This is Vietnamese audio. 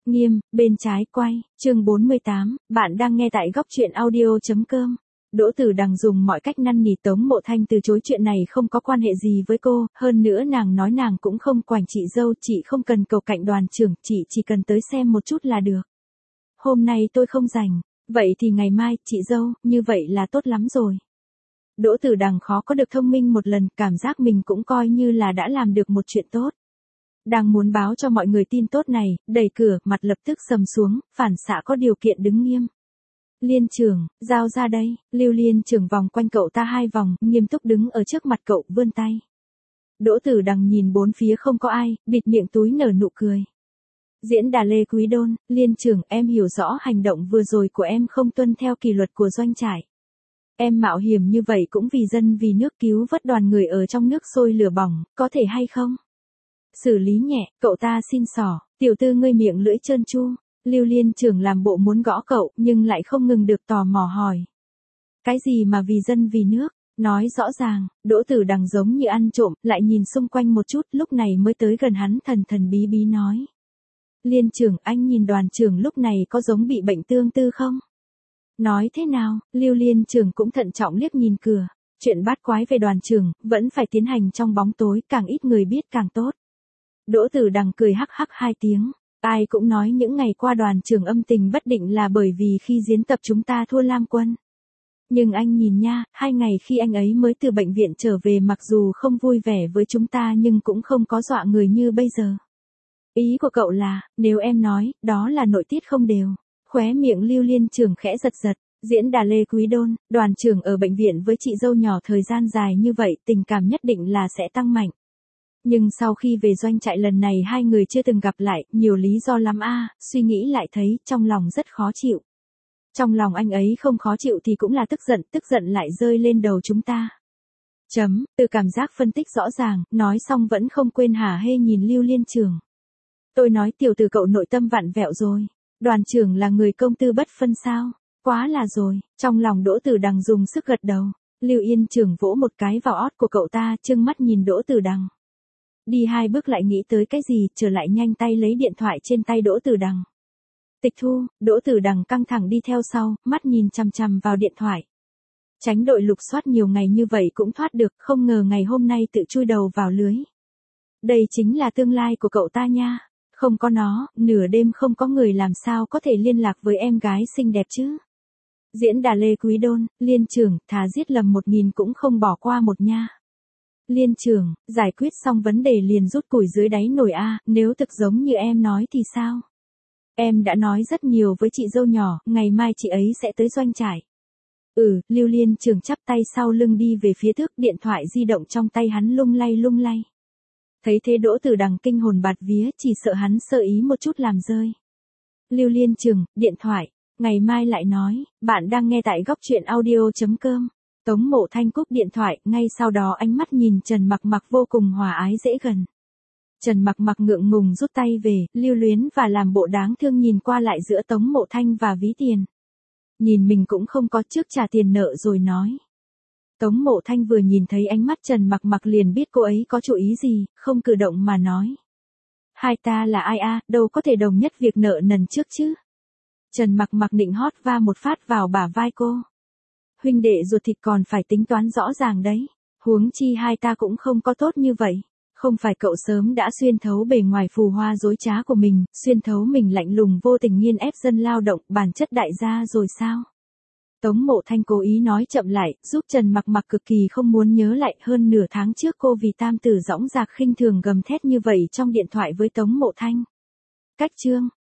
Nghiêm, bên trái quay, chương 48, bạn đang nghe tại góc truyện audio.com. Đỗ Tử Đằng dùng mọi cách năn nỉ Tống Mộ Thanh từ chối chuyện này không có quan hệ gì với cô, hơn nữa nàng nói nàng cũng không quành chị dâu, chị không cần cầu cạnh đoàn trưởng, chị chỉ cần tới xem một chút là được. Hôm nay tôi không rảnh, vậy thì ngày mai, chị dâu, như vậy là tốt lắm rồi. Đỗ Tử Đằng khó có được thông minh một lần, cảm giác mình cũng coi như là đã làm được một chuyện tốt. Đang muốn báo cho mọi người tin tốt này, đẩy cửa, mặt lập tức sầm xuống, phản xạ có điều kiện đứng nghiêm. Liên trưởng, giao ra đây, Lưu Liên trưởng vòng quanh cậu ta 2 vòng, nghiêm túc đứng ở trước mặt cậu, vươn tay. Đỗ Tử Đằng nhìn bốn phía không có ai, bịt miệng túi nở nụ cười. Diễn Đà Lê Quý Đôn, Liên trưởng, em hiểu rõ hành động vừa rồi của em không tuân theo kỷ luật của doanh trại. Em mạo hiểm như vậy cũng vì dân vì nước, cứu vớt đoàn người ở trong nước sôi lửa bỏng, có thể hay không? Xử lý nhẹ, cậu ta xin xỏ, tiểu tư ngươi miệng lưỡi trơn tru. Lưu Liên trưởng làm bộ muốn gõ cậu, nhưng lại không ngừng được tò mò hỏi. Cái gì mà vì dân vì nước, nói rõ ràng. Đỗ Tử Đằng giống như ăn trộm, lại nhìn xung quanh một chút, lúc này mới tới gần hắn, thần thần bí bí nói. Liên trưởng, anh nhìn đoàn trưởng lúc này có giống bị bệnh tương tư không? Nói thế nào? Lưu Liên trưởng cũng thận trọng liếc nhìn cửa. Chuyện bát quái về đoàn trưởng, vẫn phải tiến hành trong bóng tối, càng ít người biết càng tốt. Đỗ Tử Đằng cười hắc hắc 2 tiếng. Ai cũng nói những ngày qua đoàn trưởng âm tình bất định là bởi vì khi diễn tập chúng ta thua Lam Quân. Nhưng anh nhìn nha, 2 ngày khi anh ấy mới từ bệnh viện trở về, mặc dù không vui vẻ với chúng ta nhưng cũng không có dọa người như bây giờ. Ý của cậu là, nếu em nói, đó là nội tiết không đều. Khóe miệng Lưu Liên trưởng khẽ giật giật. Diễn Đà Lê Quý Đôn, đoàn trưởng ở bệnh viện với chị dâu nhỏ thời gian dài như vậy, tình cảm nhất định là sẽ tăng mạnh. Nhưng sau khi về doanh trại lần này 2 người chưa từng gặp lại, nhiều lý do lắm suy nghĩ lại thấy, trong lòng rất khó chịu. Trong lòng anh ấy không khó chịu thì cũng là tức giận lại rơi lên đầu chúng ta. Từ cảm giác phân tích rõ ràng, nói xong vẫn không quên hả hê nhìn Lưu Liên trưởng. Tôi nói tiểu tử cậu nội tâm vặn vẹo rồi. Đoàn trưởng là người công tư bất phân sao? Quá là rồi, trong lòng Đỗ Tử Đằng dùng sức gật đầu. Lưu Yên trưởng vỗ một cái vào ót của cậu ta, trừng mắt nhìn Đỗ Tử Đằng. Đi 2 bước lại nghĩ tới cái gì, trở lại nhanh tay lấy điện thoại trên tay Đỗ Tử Đằng. Tịch thu, Đỗ Tử Đằng căng thẳng đi theo sau, mắt nhìn chằm chằm vào điện thoại. Tránh đội lục soát nhiều ngày như vậy cũng thoát được, không ngờ ngày hôm nay tự chui đầu vào lưới. Đây chính là tương lai của cậu ta nha. Không có nó, nửa đêm không có người làm sao có thể liên lạc với em gái xinh đẹp chứ. Diễn Đà Lê Quý Đôn, Liên trưởng, thà giết lầm 1000 cũng không bỏ qua một nha. Liên trưởng, giải quyết xong vấn đề liền rút củi dưới đáy nồi nếu thực giống như em nói thì sao? Em đã nói rất nhiều với chị dâu nhỏ, ngày mai chị ấy sẽ tới doanh trại. Lưu Liên trưởng chắp tay sau lưng đi về phía trước, điện thoại di động trong tay hắn lung lay. Thấy thế Đỗ Tử Đằng kinh hồn bạt vía, chỉ sợ hắn sơ ý một chút làm rơi. Lưu Liên trưởng, điện thoại, ngày mai lại nói, bạn đang nghe tại góc truyện audio.com. Tống Mộ Thanh cúp điện thoại, ngay sau đó ánh mắt nhìn Trần Mặc Mặc vô cùng hòa ái dễ gần. Trần Mặc Mặc ngượng ngùng rút tay về, lưu luyến và làm bộ đáng thương nhìn qua lại giữa Tống Mộ Thanh và ví tiền. Nhìn mình cũng không có, trước trả tiền nợ rồi nói. Tống Mộ Thanh vừa nhìn thấy ánh mắt Trần Mặc Mặc liền biết cô ấy có chủ ý gì, không cử động mà nói. Hai ta là ai đâu có thể đồng nhất việc nợ nần trước chứ. Trần Mặc Mặc định hót va một phát vào bả vai cô. Huynh đệ ruột thịt còn phải tính toán rõ ràng đấy. Huống chi hai ta cũng không có tốt như vậy. Không phải cậu sớm đã xuyên thấu bề ngoài phù hoa dối trá của mình, xuyên thấu mình lạnh lùng vô tình nghiên ép dân lao động, bản chất đại gia rồi sao? Tống Mộ Thanh cố ý nói chậm lại, giúp Trần Mặc Mặc cực kỳ không muốn nhớ lại, hơn nửa tháng trước cô vì tam tử dõng dạc khinh thường gầm thét như vậy trong điện thoại với Tống Mộ Thanh. Cách chương,